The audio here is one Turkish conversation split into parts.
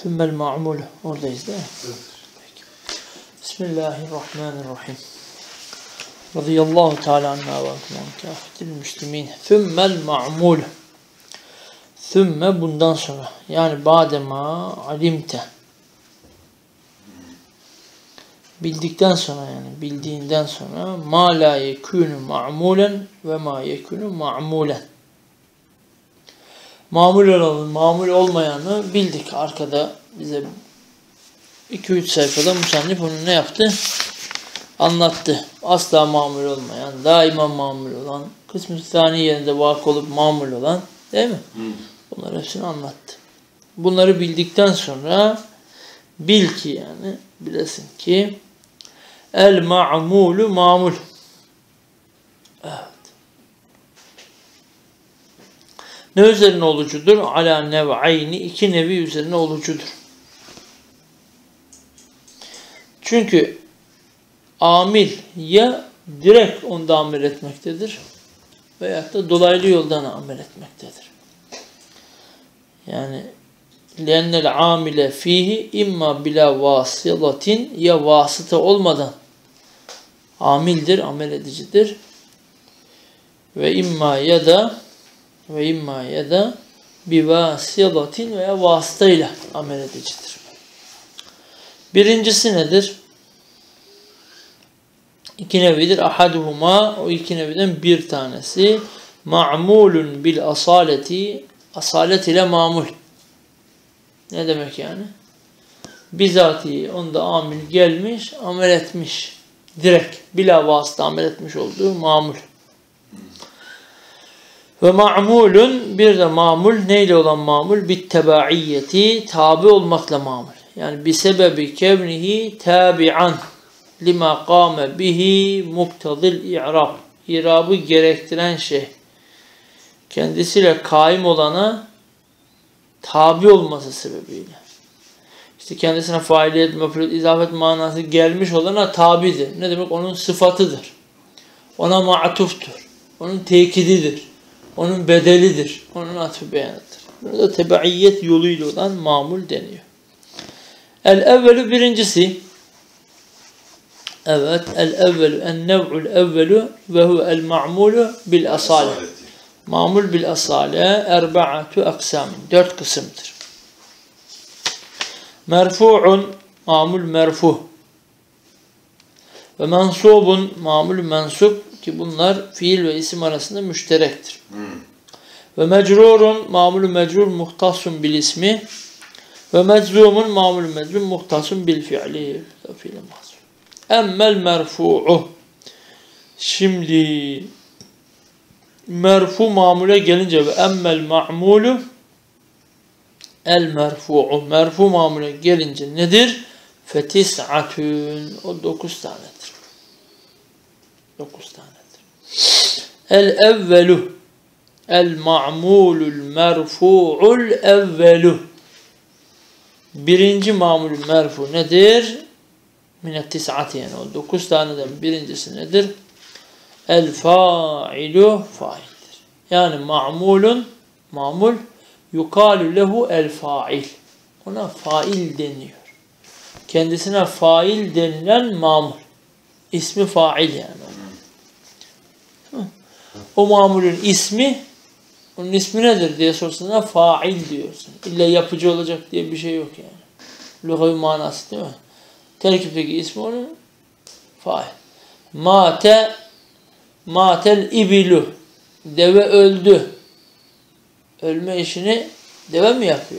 Sümmel ma'mul. Oradayız değil mi? Evet. Bismillahirrahmanirrahim. Radıyallahu teala anna ve kâfetil müslimin. Sümmel ma'mul. Sümme bundan sonra. Yani badema alimte. Bildikten sonra yani bildiğinden sonra ma la yekûnü ma'mulen ve ma yekûnü ma'mulen. Mamul olanı, mamul olmayanı bildik. Arkada bize 2-3 sayfada musannif onu ne yaptı? Anlattı. Asla mamul olmayan, daima mamul olan, kısmı sani yerinde vakı olup mamul olan, değil mi? Bunları hepsini anlattı. Bunları bildikten sonra bil ki yani bilesin ki el ma'mulu mamul. Evet. Ne üzerine olucudur? Ala nev'ayni, iki nevi üzerine olucudur. Çünkü amil ya direkt onda amel etmektedir veyahut da dolaylı yoldan amel etmektedir. Yani lennel amile fihi imma bila vasılatin, ya vasıta olmadan amildir, amel edicidir. Ve imma ya da bi vasılatin veya vasıtayla amel edicidir. Birincisi nedir? İki nevidir. Ahaduhuma, o iki neviden bir tanesi ma'mulun bil asaleti, asalet ile mamul. Ne demek yani? Bizatihi onda amil gelmiş, amel etmiş. Direkt, bila vasıta amel etmiş olduğu mamul. Ve ma'mulun, bir de mamul, neyle olan mamul? Bittebaiyeti, tabi olmakla mamul. Yani bi sebebi kevnihi tabi'an lima kâme bihi muktadil i'rab. İrabı gerektiren şey. Kendisiyle kaim olana tabi olması sebebiyle. İşte kendisine failiyet, mef'ul, izafet manası gelmiş olana tabidir. Ne demek? Onun sıfatıdır. Ona ma'tuftur. Onun tekididir. Onun bedelidir. Onun atfı beyanıdır. Burada tebaiyet yoluyla olan mamul deniyor. El-evvelü birincisi. Evet. El-evvelü. En-nev'ul evvelü ve huvel ma'mulu bil asale. Mamul bil asale erba'atu aksamin. 4 kısımdır. Merfu'un, mamul merfu. Ve mensubun, mamul mensup, ki bunlar fiil ve isim arasında müşterektir. Ve mecrurun, mamul mecrur muhtasun bil ismi. Ve meczumun, mamul meczum muhtasun bil fi'li. Emmel merfu'u. Şimdi merfu mamule gelince ve emmel ma'mulu el merfu'u. Merfu mamule gelince nedir? Fetis'atün. O 9 tanedir. 9 tanedir. El evvelu. El ma'mulul merfu'ul evvelu. Birinci mamulul merfu nedir? Minet tis'ati, yani o 9 taneden birincisi nedir? El fa'ilu, faildir. Yani mamul yukalu lehu el fa'il. Ona fail deniyor. Kendisine fail denilen mamul. İsmi fail yani. O mamulün ismi, onun ismi nedir diye sorsan fail diyorsun. İlla yapıcı olacak diye bir şey yok yani. Lugavi manası değil mi? Terkipteki ismi onun fail. Matel ibilu. Deve öldü. Ölme işini deve mi yapıyor?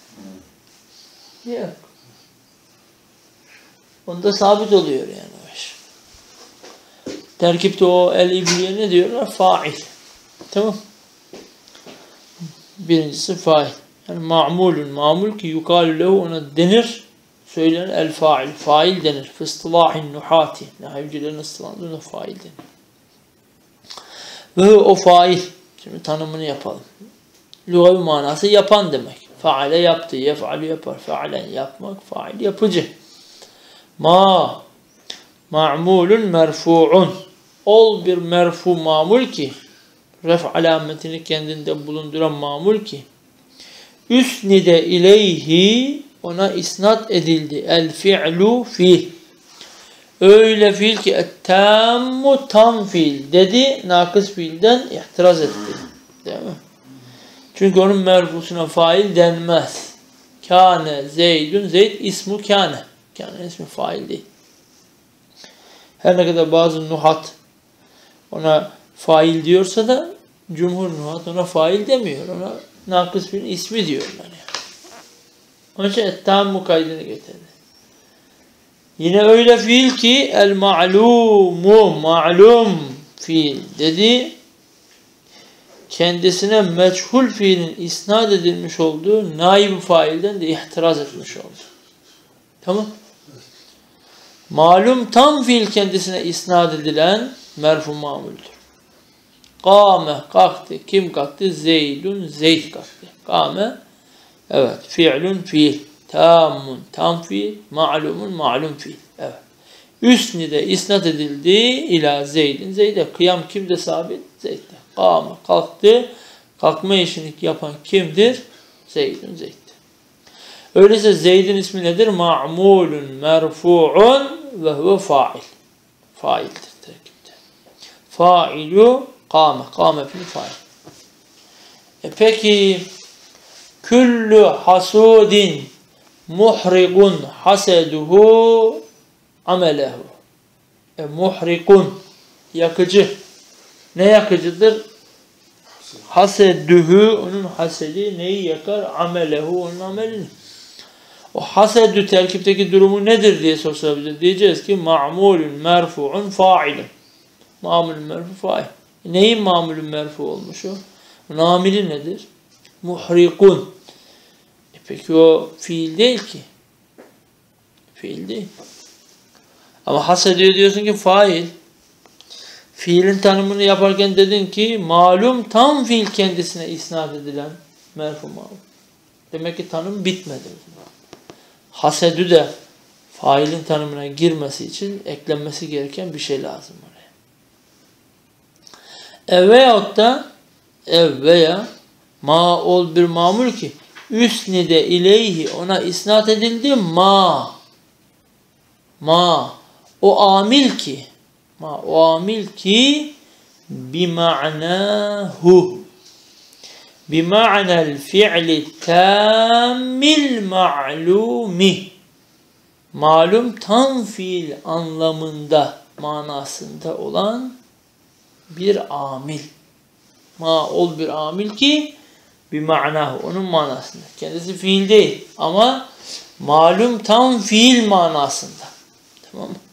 Yok. Onda sabit oluyor yani o iş. Terkipte o el ibliye ne diyorlar? Fail. Tamam. Birincisi fail. Yani mamul ki yukalu lehu, ona denir. Söylenir el fail. Fail denir. Fıstilahin nuhati. Nahivcilerin ıstılandığında fail denir. Ve o fail. Şimdi tanımını yapalım. Lugavi manası yapan demek. Faale yaptı. Yef'alu yapar. Faalen yapmak. Fail yapıcı. Ma'mulun merfu'un. Ol bir merfu mamul ki ref alametini kendinde bulunduran mamul ki üsnide ileyhi ona isnat edildi. El fi'lu fiil. Öyle fiil ki ettammu tam fiil dedi. Nakıs fiilden ihtiraz etti. Değil mi? Çünkü onun merfusuna fail denmez. Kâne Zeydun. Zeyd ismu kâne. Kâne ismi fail değil. Her ne kadar bazı nuhat ona fail diyorsa da cumhur nuhat ona fail demiyor. Ona nakıs fiilin ismi diyorlar. Yani. Onun için ettammu kaydını getirdi. Yine öyle fiil ki el ma'lumu ma'lum fiil dedi. Kendisine meçhul fiilin isnat edilmiş olduğu naib-i failden de ihtiraz etmiş oldu. Tamam. Malum tam fiil kendisine isnat edilen merfu mamuldür. Kâme kalktı. Kim kalktı? Zeydun. Zeyd kalktı. Kâme evet. Fi'lun fiil. Tammun tam fiil. Ma'lumun ma'lum fiil. Evet. Üsnide isnat edildi ila Zeydin. Zeyd'e kıyam kimde sabit? Zeyd'de. Kâme kalktı. Kalkma işini yapan kimdir? Zeydun Zeyd. Öyleyse Zeyd'in ismi nedir? Ma'mulun merfu'un ve huve fa'il. Faildir terkipte. Fa'ilu kâme. Kâme fiil fa'il. Peki küllü hasudin muhrikun haseduhu amelehu. Muhrikun yakıcı. Ne yakıcıdır? Hasedühü onun hasedi neyi yakar? Amelehu onun amelini. O hasedü terkipteki durumu nedir diye sorsa bize diyeceğiz ki ma'mulun merfu'un fa'ilun. Ma'mulun merfu fa'il. Neyin ma'mulun merfu olmuş o? Onun amili nedir? Muhrikun. Peki o fiil değil ki. Fiil değil. Ama hasedü diyorsun ki fail. Fiilin tanımını yaparken dedin ki malum tam fiil kendisine isnat edilen merfu malum. Demek ki tanım bitmedi. Hasedü de failin tanımına girmesi için eklenmesi gereken bir şey lazım oraya. Veyahut da veya ma ol bir mamul ki üsnide ileyhi ona isnat edildi ma o amil ki bima'nahu bima'nel fi'li tammil ma'lumi malum tam fiil anlamında manasında olan bir amil. Ma ol bir amil ki bima'nahu onun manasında. Kendisi fiil değil ama malum tam fiil manasında. Tamam mı?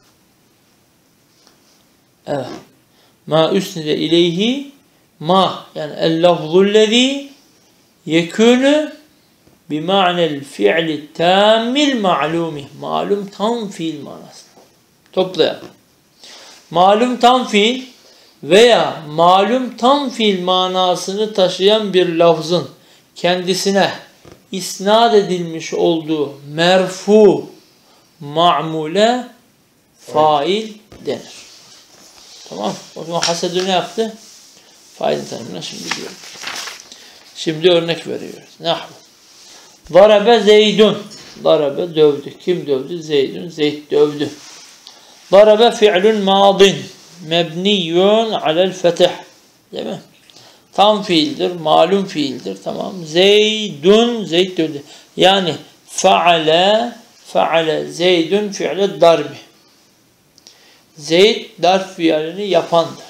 Evet. Ma üsnide ileyhi ma yani el-lafzullezî yekûnü bima'nel fi'li tammil ma'lumi. Malum tam fiil manasında. Toplayalım. Malum tam fiil veya malum tam fiil manasını taşıyan bir lafzın kendisine isnat edilmiş olduğu merfu ma'mule fail denir. Tamam. O zaman hasedü ne yaptı? Failin tanımına şimdi diyoruz. Şimdi örnek veriyoruz. Nahvu. Darabe Zeydun. Darabe dövdü. Kim dövdü? Zeydun. Zeyd dövdü. Darabe fi'lun madin. Mebniyun alel fetih. Değil mi? Tam fiildir. Malum fiildir. Tamam. Zeydun. Zeyd dövdü. Yani faale Zeydun fi'le darbi. Zeyd darb fiilini yapandır.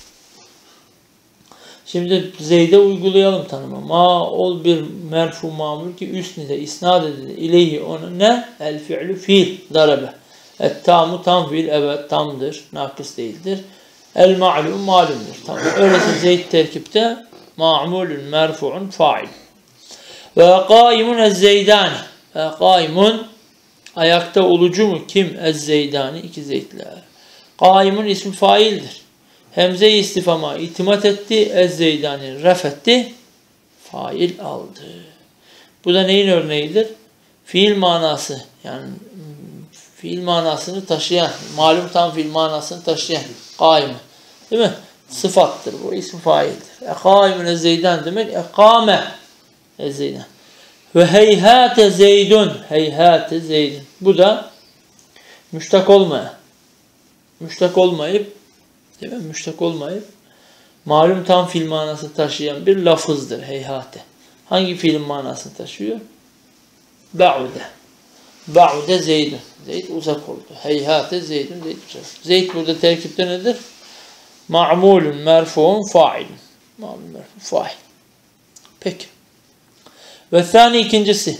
Şimdi Zeyd'e uygulayalım tanımı. Ma ol bir merfu mamul ki üsnide isnat edilir. İleyhi onun ne? El fi'lü fiil. Darabe. Et tamu tam fiil. Evet tamdır. Nakıs değildir. El ma'lum malumdur. Tamam. Öyleyse Zeyd terkipte ma'mulun merfu'un fail. Ve kaimun ez-zeydani. Ve kaimun ayakta olucu mu? Kim? Ez-zeydani. İki Zeydler. Kaimun ismi faildir. Hemze-i istifama itimat etti. Ez-zeydani refetti. Fail aldı. Bu da neyin örneğidir? Fiil manası. Yani fiil manasını taşıyan, malum tam fiil manasını taşıyan kaimun. Değil mi? Sıfattır bu. İsmi faildir. Kaimun ez-zeydan demek ekame ez-zeydan. Ve heyhate zeydun. Heyhate zeydun. Bu da müştak olmayan. Müştak olmayıp, değil mi? Müştak olmayıp malum tam fiil manası taşıyan bir lafızdır heyhate. Hangi fiilin manasını taşıyor? Ba'ude. Ba'ude zeydun. Zeyd uzak oldu. Heyhate zeydun. Zeyd uzak. Zeyd burada terkipte nedir? Ma'mulun merfu'un fa'ilun. Ma'mulun merfu'un fa'il. Peki. Ve thani ikincisi.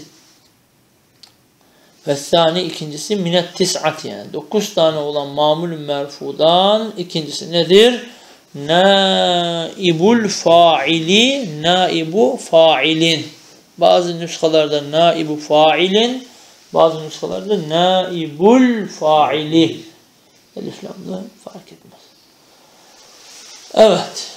Ve thani ikincisi minet tis'at yani. 9 tane olan ma'mulun merfu'dan ikincisi nedir? Naibul fa'ili, naibu fa'ilin. Bazı nüshalarda naibu fa'ilin, bazı nüshalarda naibul fa'ili. Elif lamla fark etmez. Evet.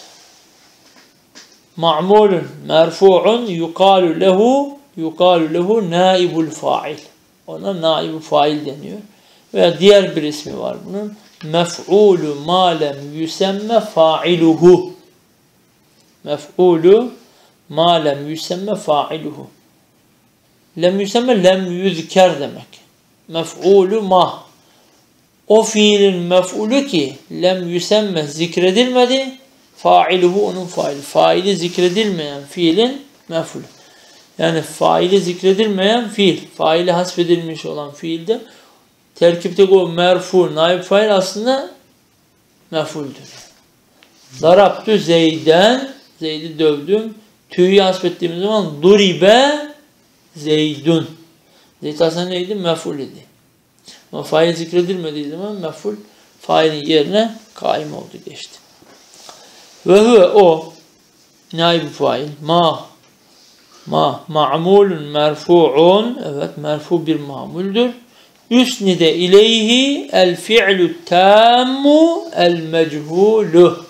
Ma'mulun merfu'un yukalu lehu naibul fa'il. Ona naibu fa'il deniyor. Veya diğer bir ismi var bunun. Mef'ulu ma lem yüsemme fa'iluhu. Mef'ulu ma lem yüsemme fa'iluhu. Lem yüsemme lem yüzker demek. Mef'ulu ma. O fiilin mef'ulu ki lem yüsemme zikredilmedi. Fa'iluhu onun faili. Faili zikredilmeyen fiilin mef'ulu. Yani faili zikredilmeyen fiil. Faili hasfedilmiş olan fiilde terkipteki o merfu, naib fail aslında mef'uldür. Darabtu zeyden, Zeyd'i dövdüm. Tü'yü hasfettiğimiz zaman duribe zeydun. Zeyd aslında neydi? Mef'ul idi. Ama fail zikredilmediği zaman mef'ul failin yerine kaim oldu, geçti. Ve huve o naib fail ma'mulun merfu'un, evet merfu bir ma'muldür. Üsnide ileyhi el fi'lü tammu el mechulu.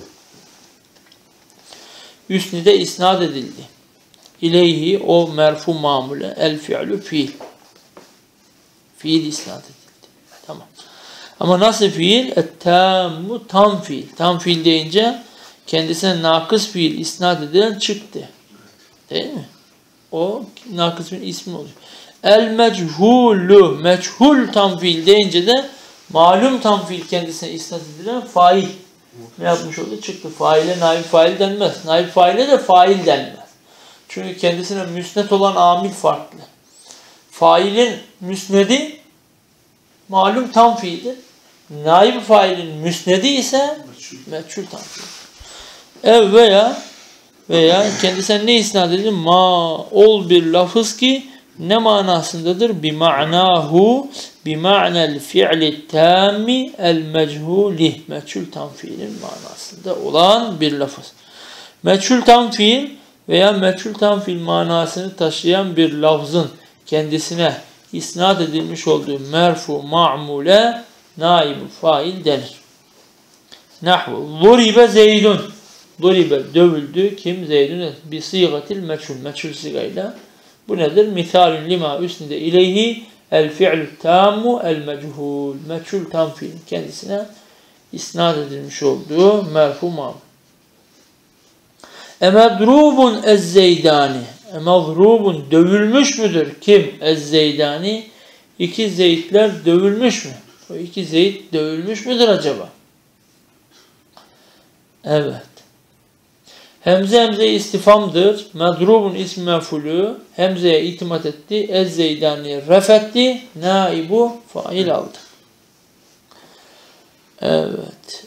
Üsnide isnad edildi. İleyhi o merfu mamule el fi'lü fiil. Fiil isnad edildi. Tamam. Ama nasıl fiil? Et-tammu tam fiil. Tam fiil deyince kendisine nakıs fiil isnad edilen çıktı. Değil mi? O nakıs fiil ismi oluyor. El mechulu, meçhul tam fiil deyince de malum tam fiil kendisine isnat edilen fail. Ne yapmış oldu? Çıktı. Faile naib fail denmez. Naib faile de fail denmez. Çünkü kendisine müsnet olan amil farklı. Failin müsnedi malum tam fiildir. Naib failin müsnedi ise meçhul tam fiil. Ev veya kendisine ne isnat edilir? Ol bir lafız ki ne manasındadır? Bima'nahu, bima'nel fi'li tammi el mechuli. Meçhul tam fiilin manasında olan bir lafız. Meçhul tam fiil veya meçhul tam fiil manasını taşıyan bir lafzın kendisine isnat edilmiş olduğu merfu ma'mule naib-i fail denir. Nahvu zuribe zeydun. Zuribe dövüldü. Kim? Zeydun. Bi sigatil meçhul. Meçhul sigayla. Bu nedir? Misalun lima üsnide ileyhi el fi'lü tammu el mechul. Meçhul tam fiil kendisine isnat edilmiş olduğu merfu ma'mul. Emedrubun ez-zeydani. Emedrubun dövülmüş müdür? Kim? Ez-zeydani. İki Zeydler dövülmüş mü? O iki Zeyd dövülmüş müdür acaba? Evet. Hemze istifamdır. Medrubun ismi mef'ulü. Hemzeye itimat etti. Ez-zeydani refetti. Naibu fail aldı. Evet.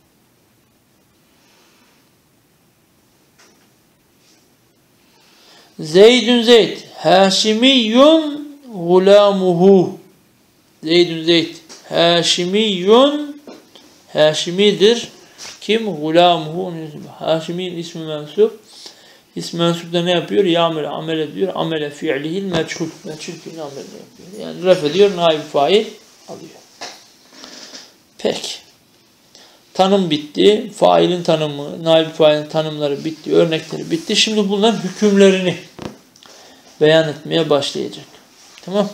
Zeydün Zeyd. Haşimiyyun gulamuhu. Zeydün Zeyd. Haşimiyyun. Haşimidir. Kim? Gulamuhu. Haşimi'nin ismi mensup. İsmi mensupta ne yapıyor? Ya'mel amel ediyor. Amele fi'lihil meçhul. Meçhul fiilini amel yapıyor. Yani ref ediyor. Naib fail alıyor. Peki. Tanım bitti. Failin tanımı, naib failin tanımları bitti. Örnekleri bitti. Şimdi bunların hükümlerini beyan etmeye başlayacak. Tamam.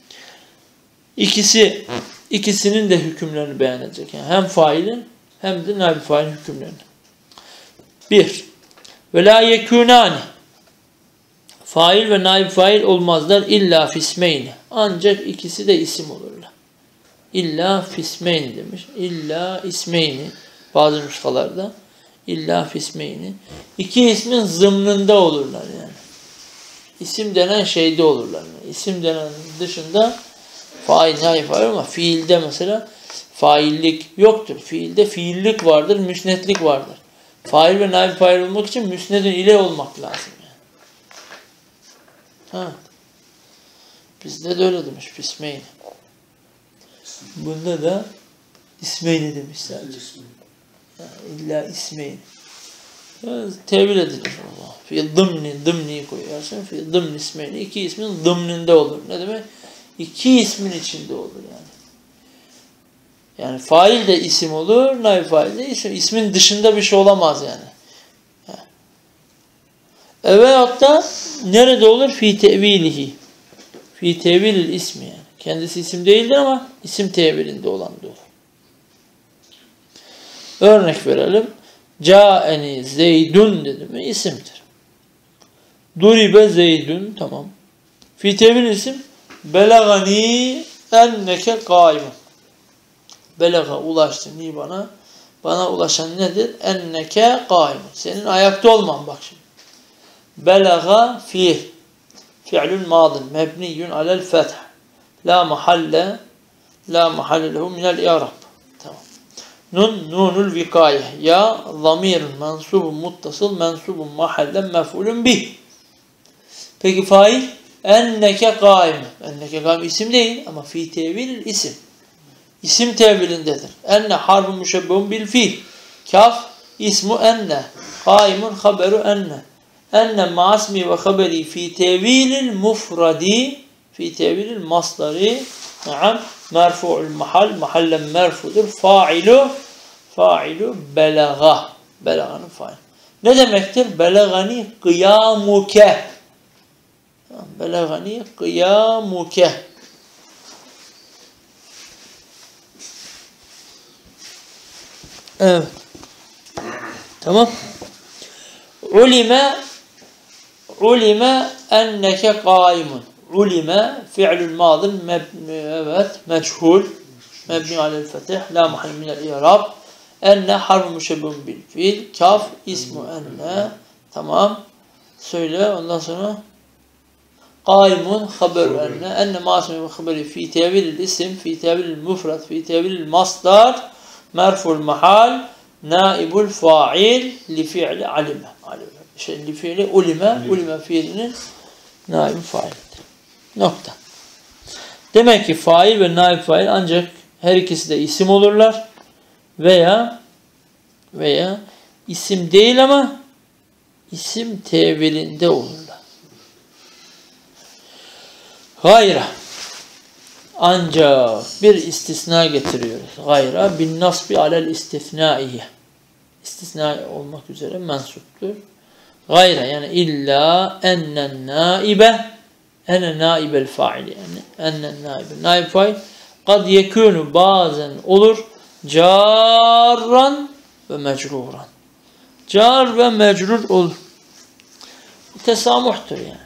İkisinin de hükümlerini beyan edecek. Yani hem failin hem de naib fail hükümlerini. 1. Ve la yekûnâni. Fail ve naib fail olmazlar. İlla fismeyni. Ancak ikisi de isim olurlar. İlla fismeyni demiş. İlla ismeyni. Bazı nüshalarda. İlla fismeyni. İki ismin zımnında olurlar yani. İsim denen şeyde olurlar. Yani. İsim denen dışında fail, naib fail ama fiilde mesela faillik yoktur. Fiilde fiillik vardır, müsnetlik vardır. Fail ve naib fail olmak için müsnedin ile olmak lazım yani. Ha. Bizde de öyle demiş. Fismeyni. Bunda da ismeyni demiş sadece. Yani illa ismeyni. Yani tevil edilir. Fi dımni koyarsın. Fi dımni ismeyni. İki ismin dımninde olur. Ne demek? İki ismin içinde olur yani. Yani fail de isim olur, naib fail de isim. İsmin dışında bir şey olamaz yani. Veyahut da nerede olur? Fi tevilihi. Fi tevilil ismi yani. Kendisi isim değildir ama isim tevilinde olan da olur. Örnek verelim. Câeni zeydun dedi mi? İsimdir. Duribe zeydun. Tamam. Fi tevil isim. Belagani enneke kâimun. Belaga ulaştı ni bana. Bana ulaşan nedir? Enneke kâimun. Senin ayakta olman bak şimdi. Belaga fiil. Fi'lun madin. Mebniyyun alel feth. La mahalle lehu minel i'rab. Tamam. Nunul vikaye. Ya zamirun mensubun muttasıl mensubun mahallen mef'ulun bih. Peki fail? Enneke kâim. Enneke kâim isim değil ama fi tevil isim. İsim tevilindedir. Enne harfu müşebbehun bil fiil. Kaf ismu enne. Kâimun haberu enne. Enne ma'asmi ve haberi fi tevilil mufradi fi tevilil masdari naam merfu'ul mahal mahallen merfudur fa'ilu belaga belaganın fail. Ne demektir? Belagani kıyamuke belagani kıyamuke evet tamam. Ulime enneke kâimun. Ulime fi'lül madin meçhul mebni alel fetih la mahal minel i'rab enne harf müşebbehun bil fiil kaf ismu enne tamam söyle ondan sonra kâimun haberu enne ma'asmi ve haberi fi tevilil isim fi tevilil mufrad fi tevilil masdar merful mahal naibul fa'il li fi'li alime li fi'li ulime fiilinin naib faildir. Nokta. Demek ki fail ve naib fail ancak her ikisi de isim olurlar veya isim değil ama isim tevilinde olurlar. Gayra ancak bir istisna getiriyoruz. Gayra bin nasbi alel istisnaiye. İstisna olmak üzere mensuptur. Gayra yani illa ennen naibe ene naibel fail yani ennen naibe naib fail kad yekûnu bazen olur carran ve mecruran. Car ve mecrur olur. Tesamuhtur yani.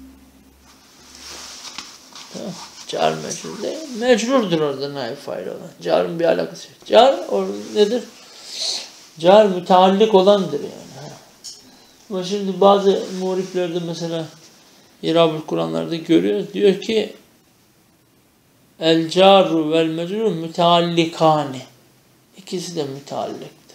Car mecrur değil. Mecrurdur orada naib fail olan. Carın bir alakası yok. Car nedir? Car müteallik olandır yani. Ama şimdi bazı muğriplerde mesela İrab-ül Kur'anlarda görüyoruz. Diyor ki el caru vel mecrur müteallikani. İkisi de mütealliktir.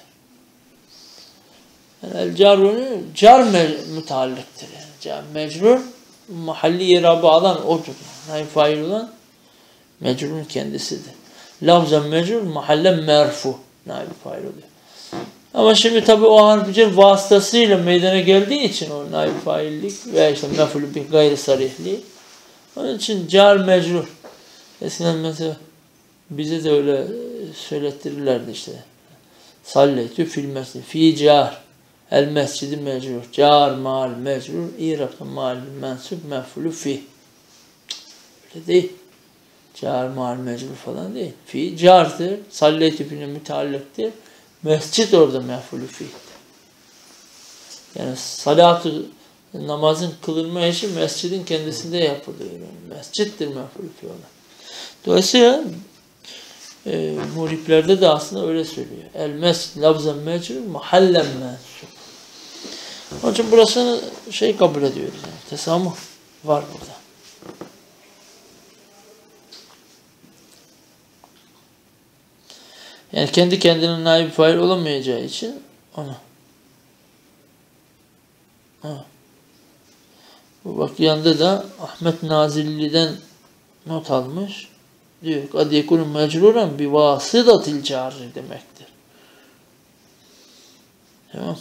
Yani el caru car mütealliktir. Yani car mecrur mahalli irabı alan odur. Yani fail olan mecrurun kendisidir. Lafzen mecrur mahallen merfu. Naib fail oluyor. Ama şimdi tabi o harf-i cer vasıtasıyla meydana geldiği için o naib faillik veya işte mef'ulü bih gayri sarihli. Onun için car mecrur. Eskiden mesela bize de öyle söylettirirlerdi işte. Salletü fil mescid. Fi car. El mescidi mecrur. Car mal mecrur. İrab'da mal mensup mef'ulü fi. Öyle değil. Car mal mecrur falan değil. Fi cardır. Salletü fi'ne müteallıktır. Mescid orada mef'ulü fi'dir. Yani salatu Namazın kılınma işi mescidin kendisinde yapılıyor. Yani mescittir mef'ul fi'li. Dolayısıyla muriplerde de aslında öyle söylüyor. El mescid lafzen mecrur mahallen mensup. Onun için burasını kabul ediyoruz. Yani. Tesamuh var burada. Yani kendi kendine naib fail olamayacağı için ona. Bu bak yanında da Ahmet Nazilli'den not almış. Diyor ki kad yekunu mecruren bi vasıdatil cari demektir. Tamam.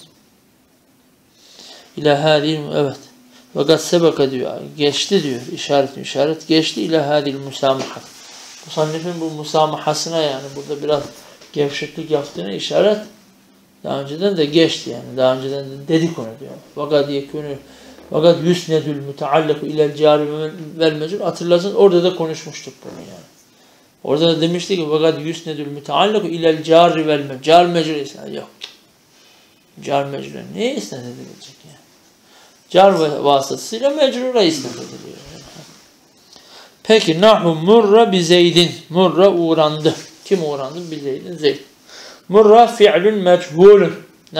İlâ hâdil evet. Fakat sebeka diyor. Geçti diyor. İşaret geçti. İlâ hâdil musâmahat. Musannifin bu musamahasına yani burada biraz gevşeklik yaptığına işaret daha önceden de geçti yani. Daha önceden de dedik onu diyor. Fakat yekunu fakat yusnedül mütealliku ilel cari vel mecrur. Hatırlarsın orada da konuşmuştuk bunu yani. Orada da demiştik ki fakat yusnedül mütealliku ilel cari vel mecrur. Car mecrur isnad yok. Car mecrur neye isnad edilecek yani? Car vasıtasıyla mecrura isnad ediliyor. Peki nahu murra bi zeydin. Murra uğrandı. Kim uğrandı? Bi zeydin. Zeyd. Murra fi'lun mechulun.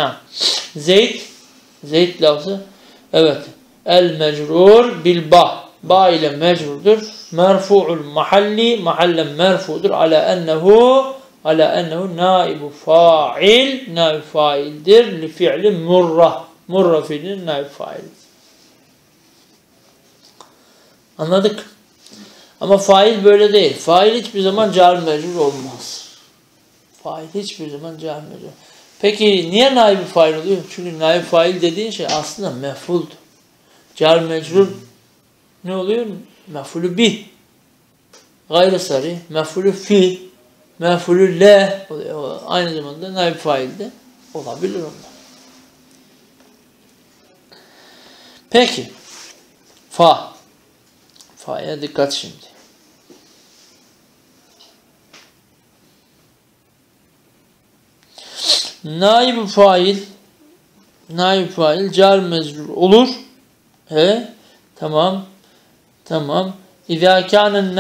Zeyd lafzı. Evet. El mecrur bil ba. Ba ile mecrurdur. Merfu'ul mahalli. Mahallen merfu'dur. Ala ennehu naibu fa'il. Naib fa'ildir. Li fi'li murra. Murra fiilinin naib fa'ildir. Anladık. Ama fail böyle değil. Fail hiçbir zaman car mecrur olmaz. Fail hiçbir zaman car mecrur. Peki niye naib fail oluyor? Çünkü naib fail dediğin şey aslında mef'uldur. Car mecrur ne oluyor? Mef'ulü bi. Gayrı sarih. Mef'ulü fi. Mef'ulü le oluyor. Aynı zamanda naib fail de olabilir onlar. Peki. Fa'ya dikkat şimdi. Naib fail car mecrur olur. Tamam. İzâ kânen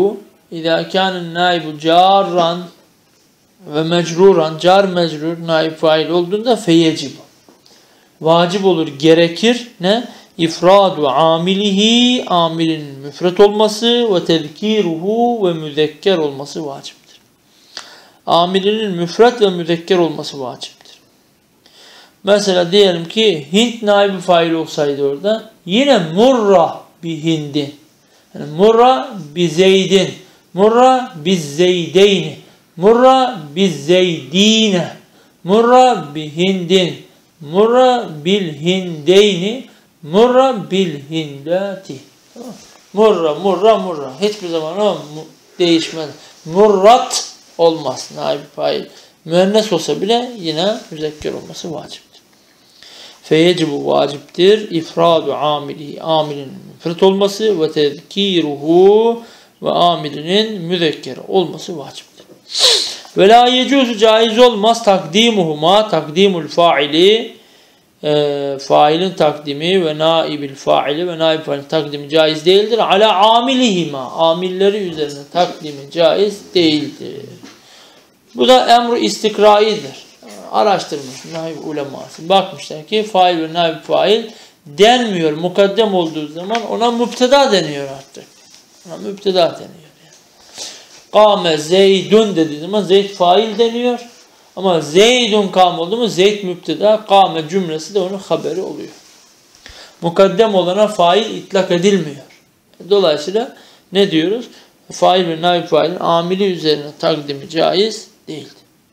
naibu carran ve mecruran car mecrur naib fail olduğunda feyecibu. Vacip olur, gerekir. Ne? İfradu amilihi, amilin müfret olması ve tezkiruhu ve müzekker olması vaciptir. Amilinin müfret ve müzekker olması vaciptir. Mesela diyelim ki Hint naibi fail olsaydı orada yine murra bi hindin. Yani murra bi zeydin. Murra bi zeydeyni. Murra bi zeydine. Murra bi hindin. Murra bil hindeyni. Murra bil hindati. Murra. Hiçbir zaman o değişmez. Murrat olmaz. Naib fail. Müennes olsa bile yine müzekker olması vaciptir. Feyecibu vaciptir. İfradu amili. Amilinin müfret olması ve tezkiruhu ve amilinin müzekker olması vaciptir. Ve la yecuzu caiz olmaz takdimuhuma takdimul faili failin takdimi ve naibil faili ve naib failin takdimi caiz değildir. Ala amilihima amilleri üzerine takdimi caiz değildir. Bu da emr-i istikraidir. Araştırmış naib uleması. Bakmışlar ki fail ve naib fail denmiyor. Mukaddem olduğu zaman ona müpteda deniyor artık. Ona müpteda deniyor. Kâme zeydun dediği zaman zeyd fail deniyor. Ama zeydun kâme oldu mu zeyd müpteda, kâme cümlesi de onun haberi oluyor. Mukaddem olana fail itlak edilmiyor. Dolayısıyla ne diyoruz? Fail ve naib failin amili üzerine takdimi caiz değildir.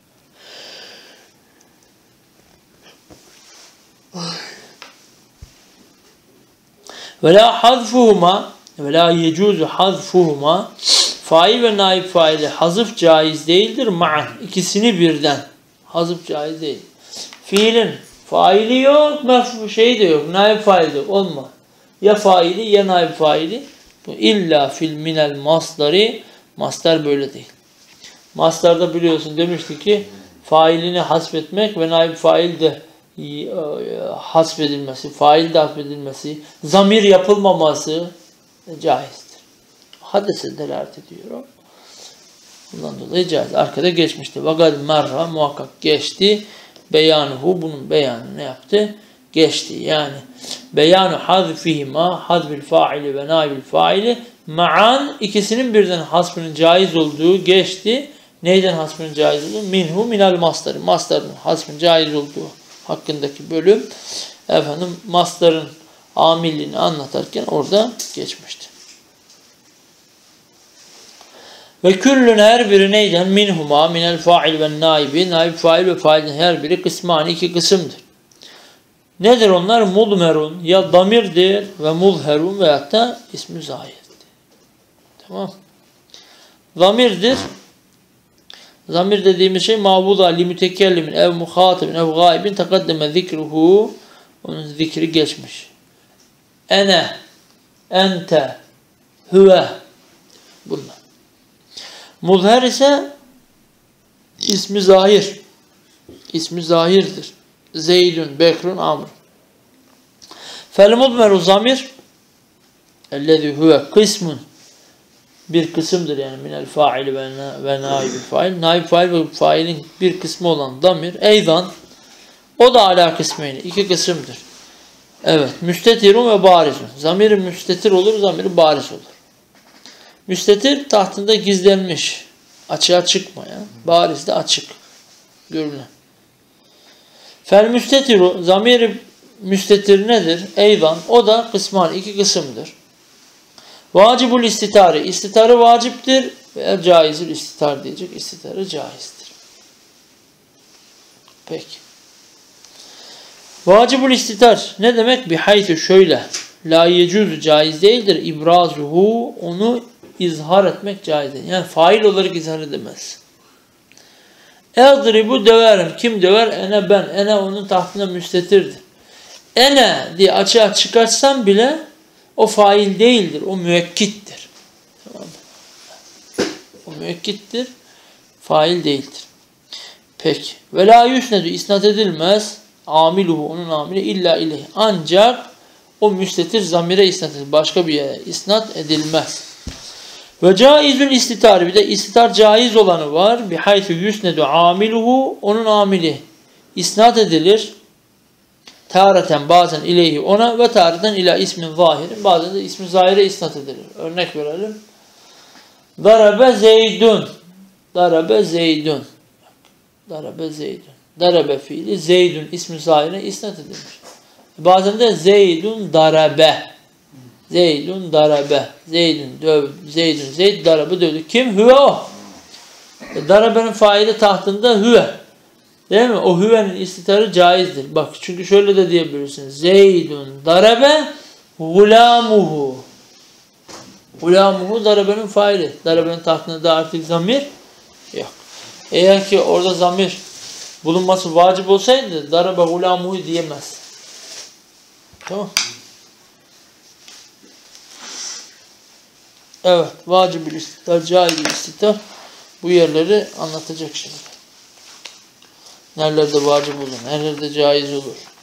Ve la hazfuhuma ve la yecuzu hazfuhuma fail ve naib faili hazıf caiz değildir. Ma'an ikisini birden. Hazıf caiz değil. Fiilin faili yok, şey de yok, naib faili de yok. Olmaz. Ya faili ya naib faili. Bu illa fil minel masdari. Masdar böyle değil. Masdarda biliyorsun demiştik ki failini hasfetmek ve naib fail de hasfedilmesi, fail de hasfedilmesi, zamir yapılmaması caizdir. Hadese delalet ediyor. Bundan dolayı caiz. Arkada geçmişti. Vagad merra muhakkak geçti. Beyanuhu bunun beyanı ne yaptı? Geçti. Yani beyanu hazfihima hazbil faili ve naibil faili ma'an ikisinin birden hasbının caiz olduğu geçti. Neyden hasbının caiz olduğu? Minhu minal mastarı. Mastarın hasbının caiz olduğu hakkındaki bölüm mastarın amilliğini anlatarken orada geçmişti. Ve küllün her biri neyden? Minhuma minel fail ve naibi. Naib fail ve failin her biri kısmani iki kısımdır. Nedir onlar? Mudmerun ya damirdir ve muzherun veyahut da ismi zahirdir. Tamam. Zamirdir. Zamir dediğimiz şey ma'buda li mütekellimin ev muhatabin ev gaibin tekaddeme zikruhu. Onun zikri geçmiş. Ene, ente, huve. Bunlar. Muzher ise ismi zahir. İsmi zahirdir. Zeydun, Bekrun, Amr. Fel mudmeru zamir ellezî huve kısmun bir kısımdır yani minel faili ve naibil fail. Naib fail ve failin bir kısmı olan damir. Eydan o da ala kısmeyni. İki kısımdır. Evet. Müstetirun ve barizun. Zamiri müstetir olur, zamiri bariz olur. Müstetir tahtında gizlenmiş. Açığa çıkmayan. Bariz de açık. Görülen. Fel müstetiru. Zamiri müstetir nedir? Eydan. O da kısman. iki kısımdır. Vacibul istitari. İstitarı vaciptir. Ve caizül istitar diyecek. İstitarı caizdir. Peki. Vacibul istitar ne demek? Bihaytü şöyle. La yecuzu caiz değildir. İbrazuhu onu izhar etmek caiz değil. Yani fail olarak izhar edemez. Eldribu döverim. Kim döver? Ene ben. Ene onun tahtına müstetirdir. Ene diye açığa çıkarsam bile o fail değildir. O müekkittir. Tamam mı? O müekkittir. Fail değildir. Peki. Ve la yusnedu isnat edilmez. Amiluhu onun amili illa ileyh. Ancak o müstetir zamire isnat edilir. Başka bir yere isnat edilmez. Ve caizül istitar. Bir de istitar caiz olanı var. Bihaythu yusnedu amiluhu onun amili isnat edilir. Tareten bazen ileyhi ona ve tareten ila ismin zahirin. Bazen de ismi zahire isnat edilir. Örnek verelim. Darabe Zeydun. Darabe Zeydun. Darabe Zeydun. Darabe fiili Zeydun ismi zahire isnat edilmiş. Bazen de Zeydun darabe. Zeydun darabe. Zeydun dövdü. Zeydun Zeyd darabe dövdü. Kim? Hüve o. Darabenin faili tahtında hüve. Değil mi? O hüvenin istitarı caizdir. Bak çünkü şöyle de diyebilirsiniz. Zeydun darabe gulamuhu. Gulamuhu darabenin faili. Darabenin tahtında da artık zamir yok. Eğer ki orada zamir bulunması vacip olsaydı darabe gulamuhu diyemez. Tamam. Evet. Vacib-ül istitar, caiz-ül istitar bu yerleri anlatacak şimdi. Nerelerde vacip olur, nerelerde caiz olur.